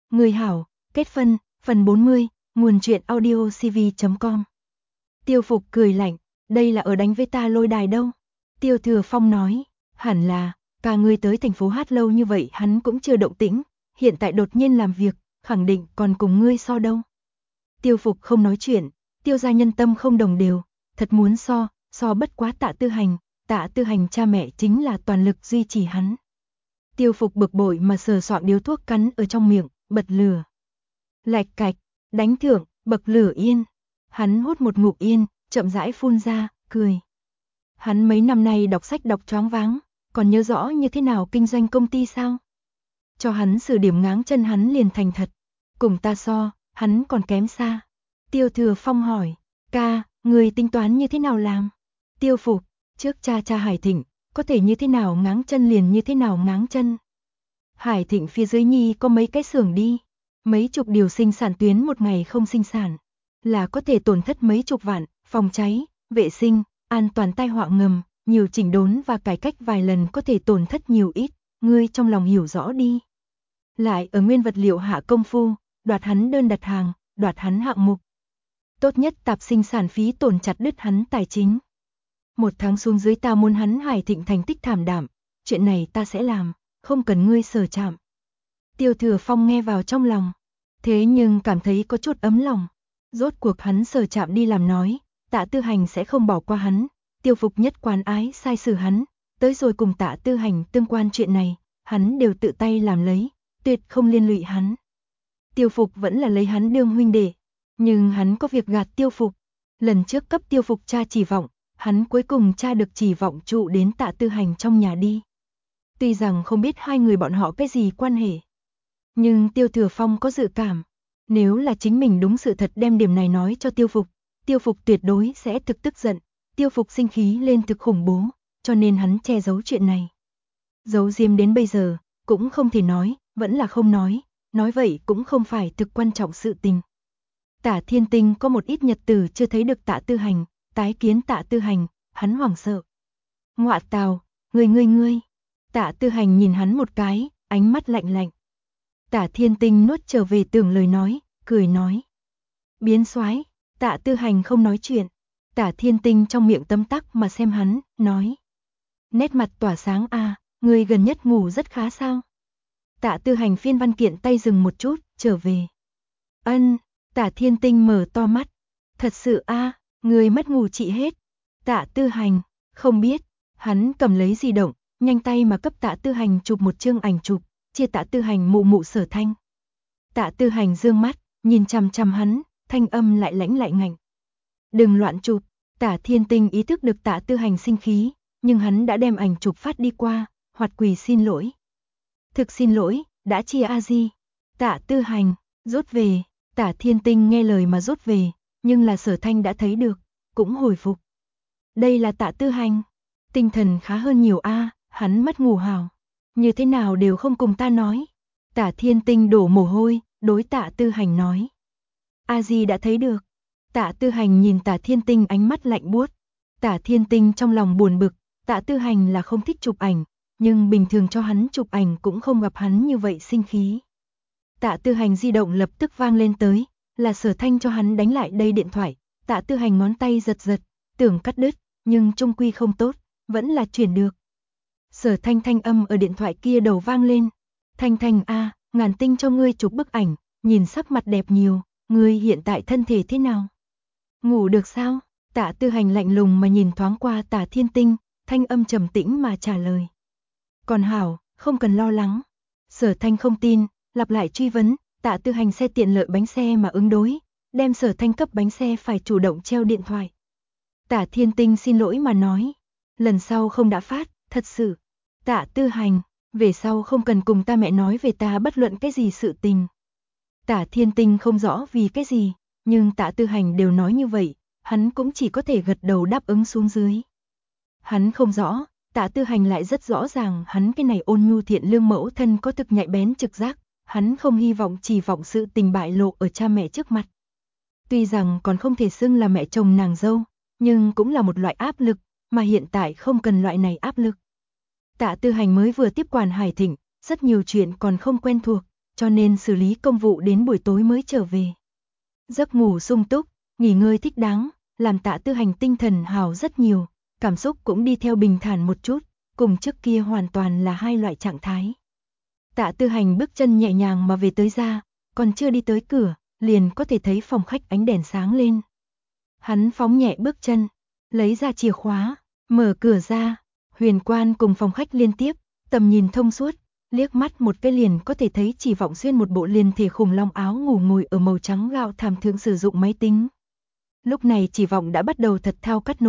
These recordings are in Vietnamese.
Người hảo, kết phân, phần 40, nguồn truyện audio cv.com. Tiêu Phục cười lạnh, đây là ở đánh với ta lôi đài đâu. Tiêu Thừa Phong nói, hẳn là, cả người tới thành phố hát lâu như vậy hắn cũng chưa động tĩnh, hiện tại đột nhiên làm việc, khẳng định còn cùng ngươi so đâu. Tiêu Phục không nói chuyện, Tiêu gia nhân tâm không đồng đều, thật muốn so bất quá Tạ Tư Hành cha mẹ chính là toàn lực duy trì hắn. Tiêu Phục bực bội mà sờ soạng điếu thuốc cắn ở trong miệng, bật lửa. Lạch cạch, đánh thưởng, bậc lửa yên. Hắn hút một ngụm yên, chậm rãi phun ra, cười. Hắn mấy năm nay đọc sách đọc choáng váng, còn nhớ rõ như thế nào kinh doanh công ty sao? Cho hắn xử điểm ngáng chân hắn liền thành thật. Cùng ta so, hắn còn kém xa. Tiêu Thừa Phong hỏi, ca, người tính toán như thế nào làm? Tiêu Phục, trước cha Hải Thịnh, có thể như thế nào ngáng chân liền như thế nào ngáng chân. Hải Thịnh phía dưới nhi có mấy cái xưởng đi, mấy chục điều sinh sản tuyến một ngày không sinh sản, là có thể tổn thất mấy chục vạn, phòng cháy, vệ sinh, an toàn tai họa ngầm, nhiều chỉnh đốn và cải cách vài lần có thể tổn thất nhiều ít, ngươi trong lòng hiểu rõ đi. Lại ở nguyên vật liệu hạ công phu, đoạt hắn đơn đặt hàng, đoạt hắn hạng mục. Tốt nhất tạp sinh sản phí tổn chặt đứt hắn tài chính. Một tháng xuống dưới ta muốn hắn Hải Thịnh thành tích thảm đạm, chuyện này ta sẽ làm, không cần ngươi sờ chạm. Tiêu Thừa Phong nghe vào trong lòng, thế nhưng cảm thấy có chút ấm lòng. Rốt cuộc hắn sờ chạm đi làm nói, Tạ Tư Hành sẽ không bỏ qua hắn, Tiêu Phục nhất quán ái sai xử hắn, tới rồi cùng Tạ Tư Hành tương quan chuyện này, hắn đều tự tay làm lấy, tuyệt không liên lụy hắn. Tiêu Phục vẫn là lấy hắn đương huynh đệ, nhưng hắn có việc gạt Tiêu Phục. Lần trước cấp Tiêu Phục tra chỉ vọng, hắn cuối cùng tra được chỉ vọng trụ đến Tạ Tư Hành trong nhà đi. Tuy rằng không biết hai người bọn họ cái gì quan hệ, nhưng Tiêu Thừa Phong có dự cảm, nếu là chính mình đúng sự thật đem điểm này nói cho Tiêu Phục tuyệt đối sẽ thực tức giận, Tiêu Phục sinh khí lên thực khủng bố, cho nên hắn che giấu chuyện này. Giấu diếm đến bây giờ, cũng không thể nói, vẫn là không nói vậy cũng không phải thực quan trọng sự tình. Tả Thiên Tinh có một ít nhật tử chưa thấy được Tạ Tư Hành, tái kiến Tạ Tư Hành, hắn hoảng sợ. Ngọa tào, ngươi. Tạ Tư Hành nhìn hắn một cái, ánh mắt lạnh lạnh. Tả Thiên Tinh nuốt trở về tưởng lời nói, cười nói. Biến soái. Tạ Tư Hành không nói chuyện. Tả Thiên Tinh trong miệng tấm tắc mà xem hắn, nói. Nét mặt tỏa sáng ngươi gần nhất ngủ rất khá sao? Tạ Tư Hành phiên văn kiện tay dừng một chút, trở về. Ân, Tả Thiên Tinh mở to mắt. Thật sự ngươi mất ngủ trị hết. Tạ Tư Hành, không biết, hắn cầm lấy di động, nhanh tay mà cấp Tạ Tư Hành chụp một chương ảnh chụp, chia Tạ Tư Hành mụ Sở Thanh. Tạ Tư Hành dương mắt, nhìn chằm chằm hắn, thanh âm lại lãnh lại ngạnh. Đừng loạn chụp. Tả Thiên Tinh ý thức được Tạ Tư Hành sinh khí, nhưng hắn đã đem ảnh chụp phát đi qua, hoạt quỳ xin lỗi. Thực xin lỗi, đã chia Di. Tạ Tư Hành, rút về. Tả Thiên Tinh nghe lời mà rút về, nhưng là Sở Thanh đã thấy được, cũng hồi phục. Đây là Tạ Tư Hành, tinh thần khá hơn nhiều hắn mất ngủ hào, như thế nào đều không cùng ta nói. Tả Thiên Tinh đổ mồ hôi, đối Tạ Tư Hành nói. Di đã thấy được. Tạ Tư Hành nhìn Tả Thiên Tinh ánh mắt lạnh buốt. Tả Thiên Tinh trong lòng buồn bực, Tạ Tư Hành là không thích chụp ảnh, nhưng bình thường cho hắn chụp ảnh cũng không gặp hắn như vậy sinh khí. Tạ Tư Hành di động lập tức vang lên tới, là Sở Thanh cho hắn đánh lại đây điện thoại. Tạ Tư Hành ngón tay giật, tưởng cắt đứt, nhưng trung quy không tốt, vẫn là chuyển được. Sở Thanh thanh âm ở điện thoại kia đầu vang lên. Thanh Ngàn Tinh cho ngươi chụp bức ảnh, nhìn sắc mặt đẹp nhiều, ngươi hiện tại thân thể thế nào? Ngủ được sao? Tạ Tư Hành lạnh lùng mà nhìn thoáng qua Tả Thiên Tinh, thanh âm trầm tĩnh mà trả lời. Còn hảo, không cần lo lắng. Sở Thanh không tin, lặp lại truy vấn, Tạ Tư Hành xe tiện lợi bánh xe mà ứng đối, đem Sở Thanh cấp bánh xe phải chủ động treo điện thoại. Tả Thiên Tinh xin lỗi mà nói, lần sau không đã phát, thật sự. Tạ Tư Hành, về sau không cần cùng ta mẹ nói về ta bất luận cái gì sự tình. Tả Thiên Tinh không rõ vì cái gì, nhưng Tạ Tư Hành đều nói như vậy, hắn cũng chỉ có thể gật đầu đáp ứng xuống dưới. Hắn không rõ, Tạ Tư Hành lại rất rõ ràng hắn cái này ôn nhu thiện lương mẫu thân có thực nhạy bén trực giác, hắn không hy vọng chỉ vọng sự tình bại lộ ở cha mẹ trước mặt. Tuy rằng còn không thể xưng là mẹ chồng nàng dâu, nhưng cũng là một loại áp lực, mà hiện tại không cần loại này áp lực. Tạ Tư Hành mới vừa tiếp quản Hải Thịnh, rất nhiều chuyện còn không quen thuộc, cho nên xử lý công vụ đến buổi tối mới trở về. Giấc ngủ sung túc, nghỉ ngơi thích đáng, làm Tạ Tư Hành tinh thần hào rất nhiều, cảm xúc cũng đi theo bình thản một chút, cùng trước kia hoàn toàn là hai loại trạng thái. Tạ Tư Hành bước chân nhẹ nhàng mà về tới ra, còn chưa đi tới cửa, liền có thể thấy phòng khách ánh đèn sáng lên. Hắn phóng nhẹ bước chân, lấy ra chìa khóa, mở cửa ra, huyền quan cùng phòng khách liên tiếp, tầm nhìn thông suốt, liếc mắt một cái liền có thể thấy Chỉ Vọng xuyên một bộ liền thể khủng long áo ngủ ngồi ở màu trắng gạo thảm thượng sử dụng máy tính. Lúc này Chỉ Vọng đã bắt đầu thật thao cắt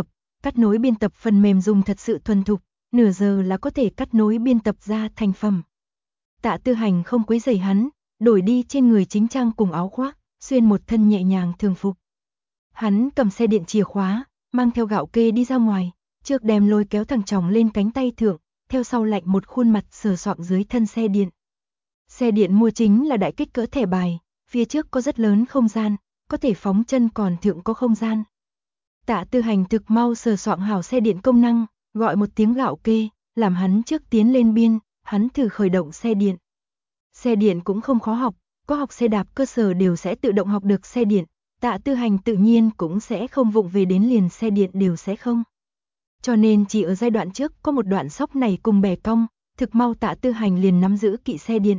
nối biên tập phần mềm dùng thật sự thuần thục, nửa giờ là có thể cắt nối biên tập ra thành phẩm. Tạ Tư Hành không quấy rầy hắn, đổi đi trên người chính trang cùng áo khoác, xuyên một thân nhẹ nhàng thường phục. Hắn cầm xe điện chìa khóa, mang theo gạo kê đi ra ngoài, trước đem lôi kéo thằng chồng lên cánh tay thượng, theo sau lạnh một khuôn mặt sờ soạng dưới thân xe điện. Xe điện mua chính là đại kích cỡ thẻ bài, phía trước có rất lớn không gian, có thể phóng chân còn thượng có không gian. Tạ Tư Hành thực mau sờ soạng hảo xe điện công năng, gọi một tiếng gạo kê, làm hắn trước tiến lên biên, hắn thử khởi động xe điện. Xe điện cũng không khó học, có học xe đạp cơ sở đều sẽ tự động học được xe điện, Tạ Tư Hành tự nhiên cũng sẽ không vụng về đến liền xe điện đều sẽ không. Cho nên chỉ ở giai đoạn trước có một đoạn sóc này cùng bè cong, thực mau Tạ Tư Hành liền nắm giữ kỵ xe điện.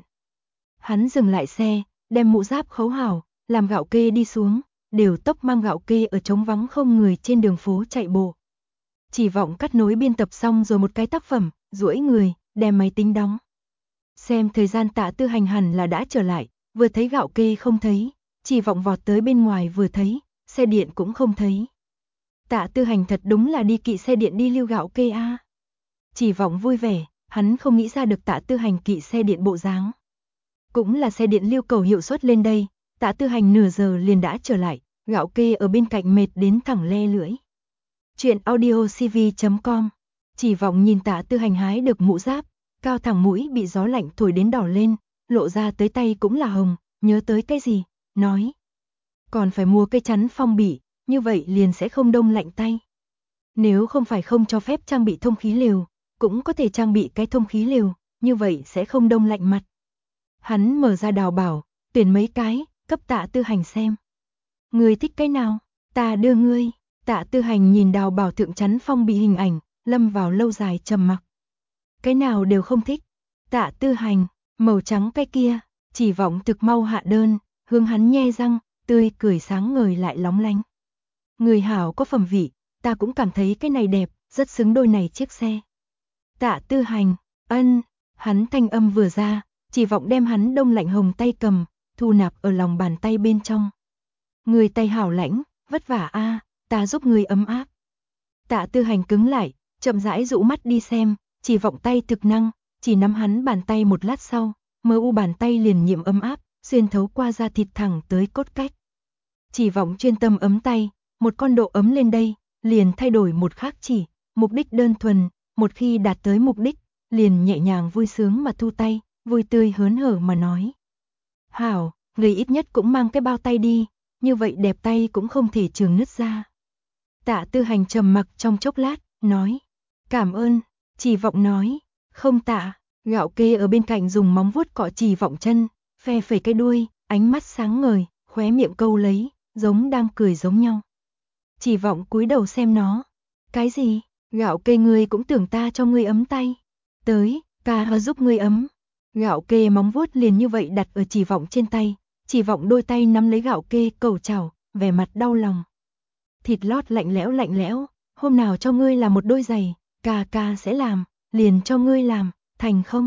Hắn dừng lại xe, đem mũ giáp khấu hảo, làm gạo kê đi xuống, đều tốc mang gạo kê ở trống vắng không người trên đường phố chạy bộ. Chỉ Vọng cắt nối biên tập xong rồi một cái tác phẩm, duỗi người, đem máy tính đóng. Xem thời gian Tạ Tư Hành hẳn là đã trở lại, vừa thấy gạo kê không thấy, Chỉ Vọng vọt tới bên ngoài vừa thấy, xe điện cũng không thấy. Tạ Tư Hành thật đúng là đi kỵ xe điện đi lưu gạo kê a. Chỉ Vọng vui vẻ, hắn không nghĩ ra được Tạ Tư Hành kỵ xe điện bộ dáng. Cũng là xe điện lưu cầu hiệu suất lên đây, Tạ Tư Hành nửa giờ liền đã trở lại, gạo kê ở bên cạnh mệt đến thẳng le lưỡi. Chuyện audiocv.com. Chỉ Vọng nhìn Tạ Tư Hành hái được mũ giáp, cao thẳng mũi bị gió lạnh thổi đến đỏ lên, lộ ra tới tay cũng là hồng, nhớ tới cái gì, nói. Còn phải mua cây chắn phong bỉ, như vậy liền sẽ không đông lạnh tay. Nếu không phải không cho phép trang bị thông khí lều, cũng có thể trang bị cái thông khí lều, như vậy sẽ không đông lạnh mặt. Hắn mở ra đào bảo, tuyển mấy cái, cấp Tạ Tư Hành xem. Ngươi thích cái nào, ta đưa ngươi. Tạ Tư Hành nhìn đào bảo thượng chắn phong bì hình ảnh, lâm vào lâu dài trầm mặc. Cái nào đều không thích. Tạ Tư Hành, màu trắng cái kia, Chỉ Vọng thực mau hạ đơn, hướng hắn nhe răng, tươi cười sáng ngời lại lóng lánh. Người hảo có phẩm vị, ta cũng cảm thấy cái này đẹp, rất xứng đôi này chiếc xe. Tạ Tư Hành, ân, hắn thanh âm vừa ra, Chỉ Vọng đem hắn đông lạnh hồng tay cầm, thu nạp ở lòng bàn tay bên trong. Người tay hảo lãnh, vất vả a, ta giúp người ấm áp. Tạ Tư Hành cứng lại, chậm rãi dụ mắt đi xem, Chỉ Vọng tay thực năng, chỉ nắm hắn bàn tay một lát sau, mơ u bàn tay liền nhiễm ấm áp, xuyên thấu qua da thịt thẳng tới cốt cách. Chỉ Vọng chuyên tâm ấm tay, một con độ ấm lên đây, liền thay đổi một khác chỉ, mục đích đơn thuần, một khi đạt tới mục đích, liền nhẹ nhàng vui sướng mà thu tay, vui tươi hớn hở mà nói. Hảo, người ít nhất cũng mang cái bao tay đi, như vậy đẹp tay cũng không thể trường nứt ra. Tạ Tư Hành trầm mặc trong chốc lát, nói. Cảm ơn, Chỉ Vọng nói. Không tạ, gạo kê ở bên cạnh dùng móng vuốt cọ Chỉ Vọng chân, phe phẩy cái đuôi, ánh mắt sáng ngời, khóe miệng câu lấy, giống đang cười giống nhau. Chỉ Vọng cúi đầu xem nó. Cái gì, gạo kê ngươi cũng tưởng ta cho ngươi ấm tay. Tới, ca giúp ngươi ấm. Gạo kê móng vuốt liền như vậy đặt ở Chỉ Vọng trên tay, Chỉ Vọng đôi tay nắm lấy gạo kê cầu chào, vẻ mặt đau lòng. Thịt lót lạnh lẽo, hôm nào cho ngươi làm một đôi giày, ca sẽ làm, liền cho ngươi làm, thành không?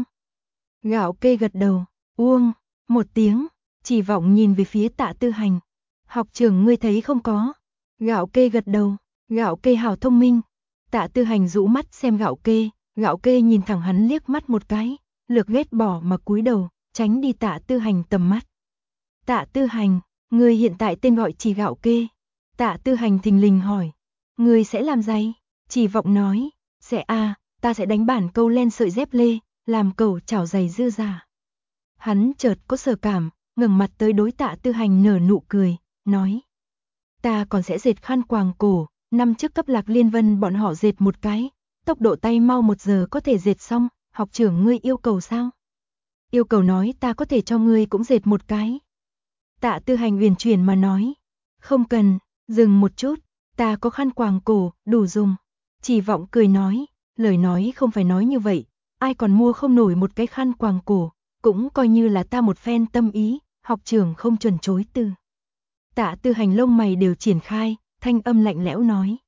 Gạo kê gật đầu, uông, một tiếng, Chỉ Vọng nhìn về phía Tạ Tư Hành. Học trưởng ngươi thấy không có? Gạo kê gật đầu, gạo kê hảo thông minh. Tạ Tư Hành rũ mắt xem gạo kê nhìn thẳng hắn liếc mắt một cái, lược ghét bỏ mà cúi đầu, tránh đi Tạ Tư Hành tầm mắt. Tạ Tư Hành, ngươi hiện tại tên gọi chỉ gạo kê. Tạ Tư Hành thình lình hỏi, ngươi sẽ làm giày? Chỉ Vọng nói, sẽ ta sẽ đánh bản câu len sợi dép lê, làm cầu chảo giày dư giả. Hắn chợt có sở cảm, ngẩng mặt tới đối Tạ Tư Hành nở nụ cười, nói. Ta còn sẽ dệt khăn quàng cổ, năm trước cấp Lạc Liên Vân bọn họ dệt một cái, tốc độ tay mau 1 giờ có thể dệt xong, học trưởng ngươi yêu cầu sao? yêu cầu nói ta có thể cho ngươi cũng dệt một cái. Tạ Tư Hành uyển chuyển mà nói, không cần, dừng một chút, ta có khăn quàng cổ, đủ dùng. Chỉ Vọng cười nói, lời nói không phải nói như vậy, ai còn mua không nổi một cái khăn quàng cổ, cũng coi như là ta một phen tâm ý, học trưởng không chuẩn chối từ. Tạ Tư Hành lông mày đều triển khai, thanh âm lạnh lẽo nói.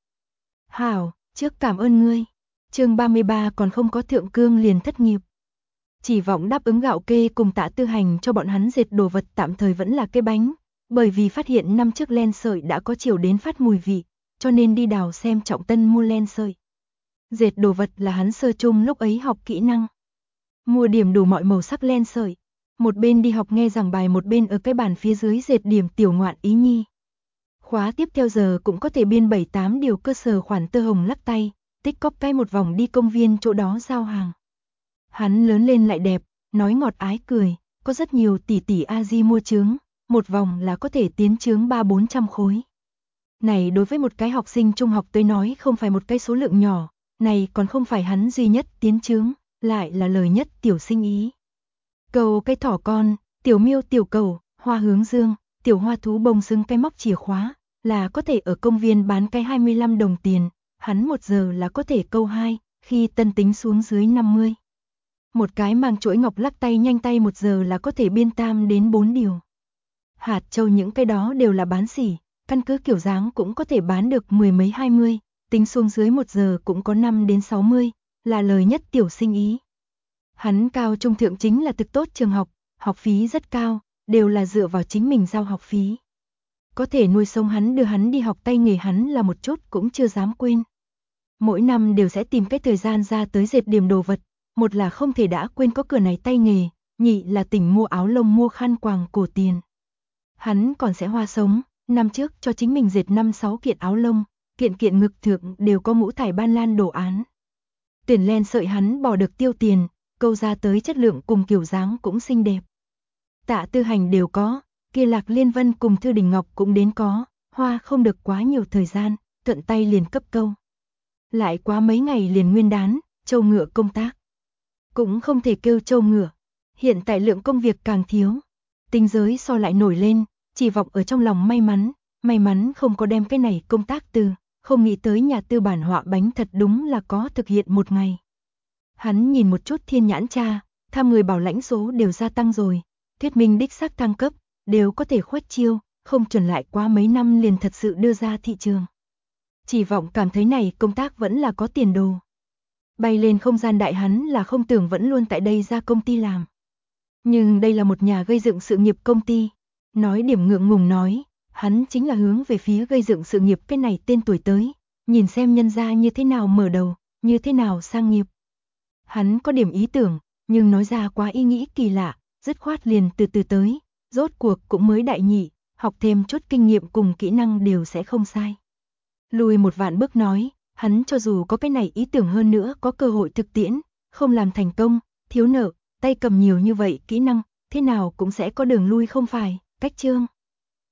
Hảo, trước cảm ơn ngươi. Chương 33 còn không có thượng cương liền thất nghiệp. Chỉ Vọng đáp ứng gạo kê cùng Tạ Tư Hành cho bọn hắn dệt đồ vật tạm thời vẫn là cái bánh, bởi vì phát hiện năm trước len sợi đã có chiều đến phát mùi vị, cho nên đi đào xem Trọng Tân mua len sợi. Dệt đồ vật là hắn sơ chung lúc ấy học kỹ năng. Mua điểm đủ mọi màu sắc len sợi, một bên đi học nghe giảng bài một bên ở cái bàn phía dưới dệt điểm tiểu ngoạn ý nhi. Khóa tiếp theo giờ cũng có thể biên 7-8 điều cơ sở khoản tơ hồng lắc tay, tích cóp cái một vòng đi công viên chỗ đó giao hàng. Hắn lớn lên lại đẹp, nói ngọt ái cười, có rất nhiều tỷ tỷ a di mua chướng, một vòng là có thể tiến chướng 300-400 khối. Này đối với một cái học sinh trung học tới nói không phải một cái số lượng nhỏ, này còn không phải hắn duy nhất tiến chướng, lại là lời nhất tiểu sinh ý. Cầu cái thỏ con, tiểu miêu tiểu cầu, hoa hướng dương, tiểu hoa thú bông xứng cái móc chìa khóa, là có thể ở công viên bán cái 25 đồng tiền, hắn 1 giờ là có thể câu 2, khi tân tính xuống dưới 50. Một cái mang chuỗi ngọc lắc tay nhanh tay 1 giờ là có thể biên 3 đến 4 điều. Hạt châu những cái đó đều là bán sỉ, căn cứ kiểu dáng cũng có thể bán được 10 mấy 20, tính xuống dưới 1 giờ cũng có 5 đến 60, là lời nhất tiểu sinh ý. Hắn cao trung thượng chính là thực tốt trường học, học phí rất cao, đều là dựa vào chính mình giao học phí. Có thể nuôi sống hắn đưa hắn đi học tay nghề hắn là một chút cũng chưa dám quên. Mỗi năm đều sẽ tìm cái thời gian ra tới dệt điểm đồ vật, một là không thể đã quên có cửa này tay nghề, nhị là tỉnh mua áo lông mua khăn quàng cổ tiền. Hắn còn sẽ hoa sống, năm trước cho chính mình dệt 5-6 kiện áo lông, kiện kiện ngực thượng đều có ngũ thải ban lan đồ án. Tuyển len sợi hắn bỏ được tiêu tiền, câu ra tới chất lượng cùng kiểu dáng cũng xinh đẹp. Tạ Tư Hành đều có, kia Lạc Liên Vân cùng Thư Đình Ngọc cũng đến có, hoa không được quá nhiều thời gian, thuận tay liền cấp câu. Lại quá mấy ngày liền nguyên đán, Châu Ngựa công tác. Cũng không thể kêu Châu Ngựa, hiện tại lượng công việc càng thiếu. Tinh giới so lại nổi lên, Chỉ Vọng ở trong lòng may mắn không có đem cái này công tác từ, không nghĩ tới nhà tư bản họa bánh thật đúng là có thực hiện một ngày. Hắn nhìn một chút thiên nhãn tra, tham người bảo lãnh số đều gia tăng rồi, thuyết minh đích xác thăng cấp, đều có thể khuếch chiêu, không chuẩn lại quá mấy năm liền thật sự đưa ra thị trường. Chỉ Vọng cảm thấy này công tác vẫn là có tiền đồ. Bay lên không gian đại hắn là không tưởng vẫn luôn tại đây ra công ty làm. Nhưng đây là một nhà gây dựng sự nghiệp công ty. Nói điểm ngượng ngùng nói, hắn chính là hướng về phía gây dựng sự nghiệp cái này tên tuổi tới, nhìn xem nhân gia như thế nào mở đầu, như thế nào sang nghiệp. Hắn có điểm ý tưởng, nhưng nói ra quá ý nghĩ kỳ lạ, dứt khoát liền từ từ tới, rốt cuộc cũng mới đại nhị, học thêm chút kinh nghiệm cùng kỹ năng đều sẽ không sai. Lùi một vạn bước nói, hắn cho dù có cái này ý tưởng hơn nữa có cơ hội thực tiễn, không làm thành công, thiếu nợ, tay cầm nhiều như vậy kỹ năng, thế nào cũng sẽ có đường lui không phải, cách chương.